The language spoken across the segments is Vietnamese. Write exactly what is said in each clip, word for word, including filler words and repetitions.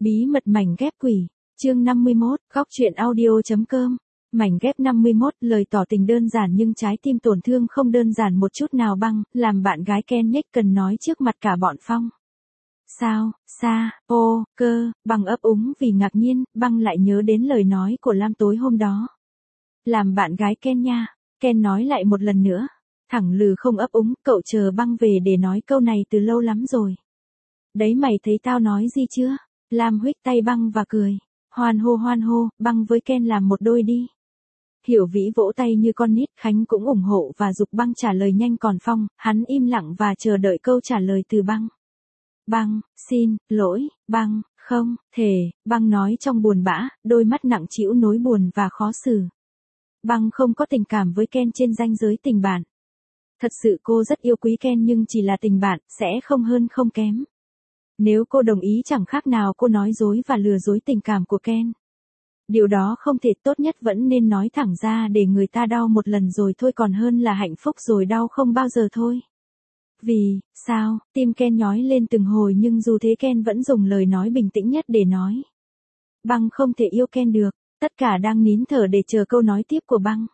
Bí mật mảnh ghép quỷ, chương năm mươi mốt, góc truyện audio.com. Mảnh ghép năm mươi mốt, lời tỏ tình đơn giản nhưng trái tim tổn thương không đơn giản một chút nào. Băng, làm bạn gái Kenneth cần nói trước mặt cả bọn Phong. Sao, xa, ô, cơ, Băng ấp úng vì ngạc nhiên, Băng lại nhớ đến lời nói của Lam tối hôm đó. Làm bạn gái Ken nha, Ken nói lại một lần nữa. Thẳng lừ không ấp úng, cậu chờ Băng về để nói câu này từ lâu lắm rồi. Đấy mày thấy tao nói gì chưa? Lam huých tay Băng và cười. Hoan hô hoan hô, Băng với Ken làm một đôi đi. Hiểu Vĩ vỗ tay như con nít, Khánh cũng ủng hộ và giục Băng trả lời nhanh, còn Phong, hắn im lặng và chờ đợi câu trả lời từ Băng. Băng, xin, lỗi, Băng, không, thể, Băng nói trong buồn bã, đôi mắt nặng trĩu nỗi buồn và khó xử. Băng không có tình cảm với Ken trên ranh giới tình bạn. Thật sự cô rất yêu quý Ken nhưng chỉ là tình bạn, sẽ không hơn không kém. Nếu cô đồng ý chẳng khác nào cô nói dối và lừa dối tình cảm của Ken. Điều đó không thể, tốt nhất vẫn nên nói thẳng ra để người ta đau một lần rồi thôi còn hơn là hạnh phúc rồi đau không bao giờ thôi. Vì, sao, tim Ken nhói lên từng hồi nhưng dù thế Ken vẫn dùng lời nói bình tĩnh nhất để nói. Băng không thể yêu Ken được, tất cả đang nín thở để chờ câu nói tiếp của Băng.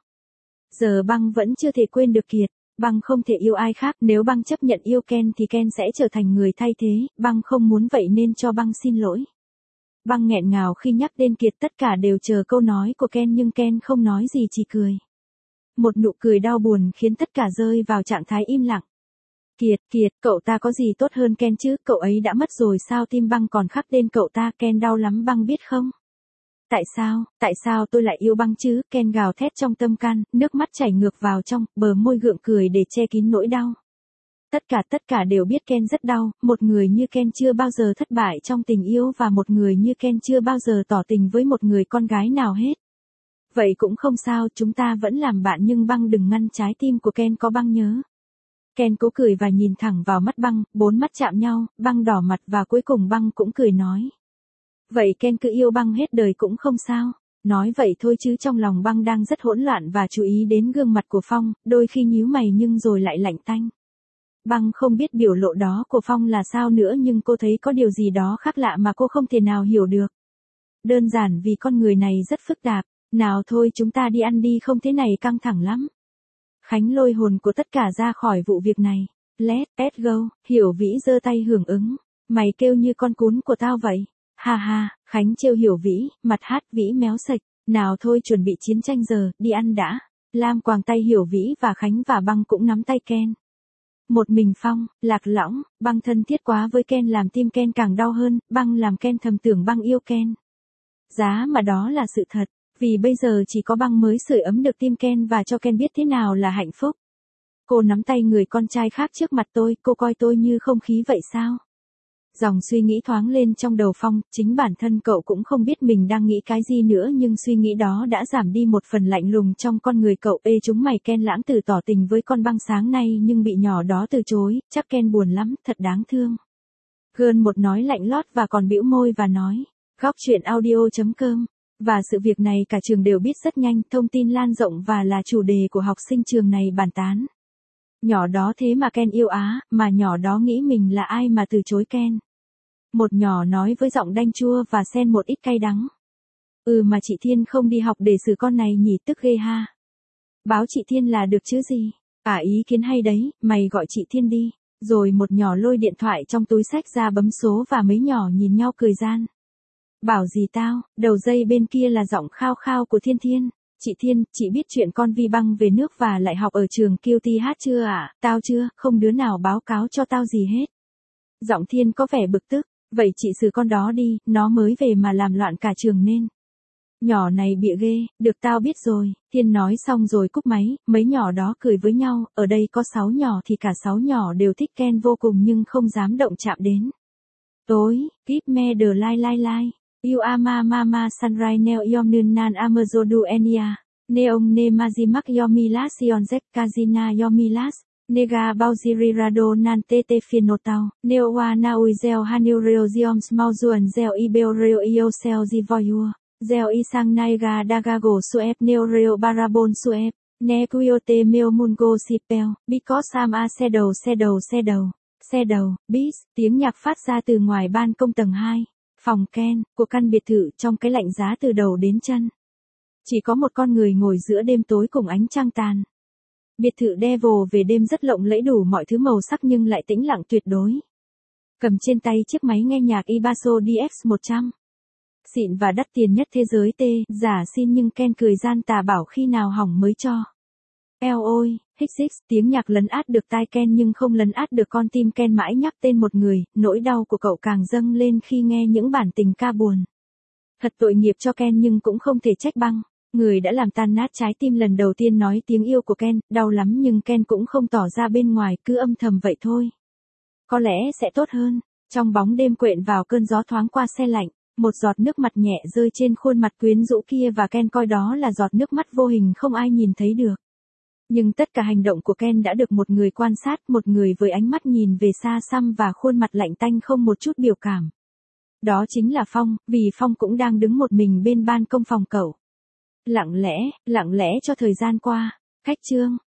Giờ Băng vẫn chưa thể quên được Kiệt. Băng không thể yêu ai khác, nếu Băng chấp nhận yêu Ken thì Ken sẽ trở thành người thay thế, Băng không muốn vậy nên cho Băng xin lỗi. Băng nghẹn ngào khi nhắc đến Kiệt, tất cả đều chờ câu nói của Ken nhưng Ken không nói gì chỉ cười. Một nụ cười đau buồn khiến tất cả rơi vào trạng thái im lặng. Kiệt, Kiệt, cậu ta có gì tốt hơn Ken chứ, cậu ấy đã mất rồi sao, tim Băng còn khắc tên cậu ta, Ken đau lắm Băng biết không? Tại sao, tại sao tôi lại yêu Băng chứ, Ken gào thét trong tâm can, nước mắt chảy ngược vào trong, bờ môi gượng cười để che kín nỗi đau. Tất cả tất cả đều biết Ken rất đau, một người như Ken chưa bao giờ thất bại trong tình yêu và một người như Ken chưa bao giờ tỏ tình với một người con gái nào hết. Vậy cũng không sao, chúng ta vẫn làm bạn nhưng Băng đừng ngăn trái tim của Ken có Băng nhớ. Ken cố cười và nhìn thẳng vào mắt Băng, bốn mắt chạm nhau, Băng đỏ mặt và cuối cùng Băng cũng cười nói. Vậy Ken cứ yêu Băng hết đời cũng không sao. Nói vậy thôi chứ trong lòng Băng đang rất hỗn loạn và chú ý đến gương mặt của Phong, đôi khi nhíu mày nhưng rồi lại lạnh tanh. Băng không biết biểu lộ đó của Phong là sao nữa nhưng cô thấy có điều gì đó khác lạ mà cô không thể nào hiểu được. Đơn giản vì con người này rất phức tạp. Nào thôi chúng ta đi ăn đi, không thế này căng thẳng lắm. Khánh lôi hồn của tất cả ra khỏi vụ việc này. Let's go, Hiểu Vĩ giơ tay hưởng ứng. Mày kêu như con cún của tao vậy. Ha ha, Khánh trêu Hiểu Vĩ, mặt hát Vĩ méo sạch. Nào thôi chuẩn bị chiến tranh giờ, đi ăn đã. Lam quàng tay Hiểu Vĩ và Khánh và Băng cũng nắm tay Ken. Một mình Phong, lạc lõng, Băng thân thiết quá với Ken làm tim Ken càng đau hơn, Băng làm Ken thầm tưởng Băng yêu Ken. Giá mà đó là sự thật, vì bây giờ chỉ có Băng mới sưởi ấm được tim Ken và cho Ken biết thế nào là hạnh phúc. Cô nắm tay người con trai khác trước mặt tôi, cô coi tôi như không khí vậy sao? Dòng suy nghĩ thoáng lên trong đầu Phong, chính bản thân cậu cũng không biết mình đang nghĩ cái gì nữa nhưng suy nghĩ đó đã giảm đi một phần lạnh lùng trong con người cậu. Ê chúng mày, Ken lãng tử tỏ tình với con Băng sáng nay nhưng bị nhỏ đó từ chối, chắc Ken buồn lắm, thật đáng thương. Gơn một nói lạnh lót và còn bĩu môi và nói, góc truyện audio.com. Và sự việc này cả trường đều biết rất nhanh, thông tin lan rộng và là chủ đề của học sinh trường này bàn tán. Nhỏ đó thế mà Ken yêu á, mà nhỏ đó nghĩ mình là ai mà từ chối Ken. Một nhỏ nói với giọng đanh chua và xen một ít cay đắng. Ừ mà chị Thiên không đi học để xử con này nhỉ, tức ghê ha. Báo chị Thiên là được chứ gì. À ý kiến hay đấy, mày gọi chị Thiên đi. Rồi một nhỏ lôi điện thoại trong túi xách ra bấm số và mấy nhỏ nhìn nhau cười gian. Bảo gì tao, đầu dây bên kia là giọng khao khao của Thiên Thiên. Chị Thiên, chị biết chuyện con Vi Băng về nước và lại học ở trường Q T H chưa ạ? À? Tao chưa, không đứa nào báo cáo cho tao gì hết. Giọng Thiên có vẻ bực tức. Vậy chị xử con đó đi, nó mới về mà làm loạn cả trường nên. Nhỏ này bịa ghê, được tao biết rồi. Thiên nói xong rồi cúp máy, mấy nhỏ đó cười với nhau, ở đây có sáu nhỏ thì cả sáu nhỏ đều thích Ken vô cùng nhưng không dám động chạm đến. Tối, keep me the lie lie lie. You ama mama sunrise neo yom nun nan amazodu enia. Neong ne mazimak yomilas yonzek kazina yomilas. Nega bauziri rado nan tete finotao. Neowa naui zeo hanureo zioms mauzuan zeo ibeoreo iosel zivoyua. Zeo isang naiga dagago suep neoreo barabon suep. Ne kuyote meo mungo sipel. Because am a shadow shadow shadow. Shadow, beast, tiếng nhạc phát ra từ ngoài ban công tầng hai. Phòng Ken, của căn biệt thự trong cái lạnh giá từ đầu đến chân. Chỉ có một con người ngồi giữa đêm tối cùng ánh trăng tàn. Biệt thự Devil về đêm rất lộng lẫy đủ mọi thứ màu sắc nhưng lại tĩnh lặng tuyệt đối. Cầm trên tay chiếc máy nghe nhạc Ibasso đê ích một trăm. Xịn và đắt tiền nhất thế giới tê, giả xin nhưng Ken cười gian tà bảo khi nào hỏng mới cho. Eo ôi, hích xích, tiếng nhạc lấn át được tai Ken nhưng không lấn át được con tim Ken mãi nhắc tên một người, nỗi đau của cậu càng dâng lên khi nghe những bản tình ca buồn. Thật tội nghiệp cho Ken nhưng cũng không thể trách băng. Người đã làm tan nát trái tim lần đầu tiên nói tiếng yêu của Ken, đau lắm nhưng Ken cũng không tỏ ra bên ngoài, cứ âm thầm vậy thôi. Có lẽ sẽ tốt hơn. Trong bóng đêm quện vào cơn gió thoáng qua se lạnh, một giọt nước mặt nhẹ rơi trên khuôn mặt quyến rũ kia và Ken coi đó là giọt nước mắt vô hình không ai nhìn thấy được. Nhưng tất cả hành động của Ken đã được một người quan sát, một người với ánh mắt nhìn về xa xăm và khuôn mặt lạnh tanh không một chút biểu cảm. Đó chính là Phong, vì Phong cũng đang đứng một mình bên ban công phòng cậu. Lặng lẽ, lặng lẽ cho thời gian qua. Khách trương,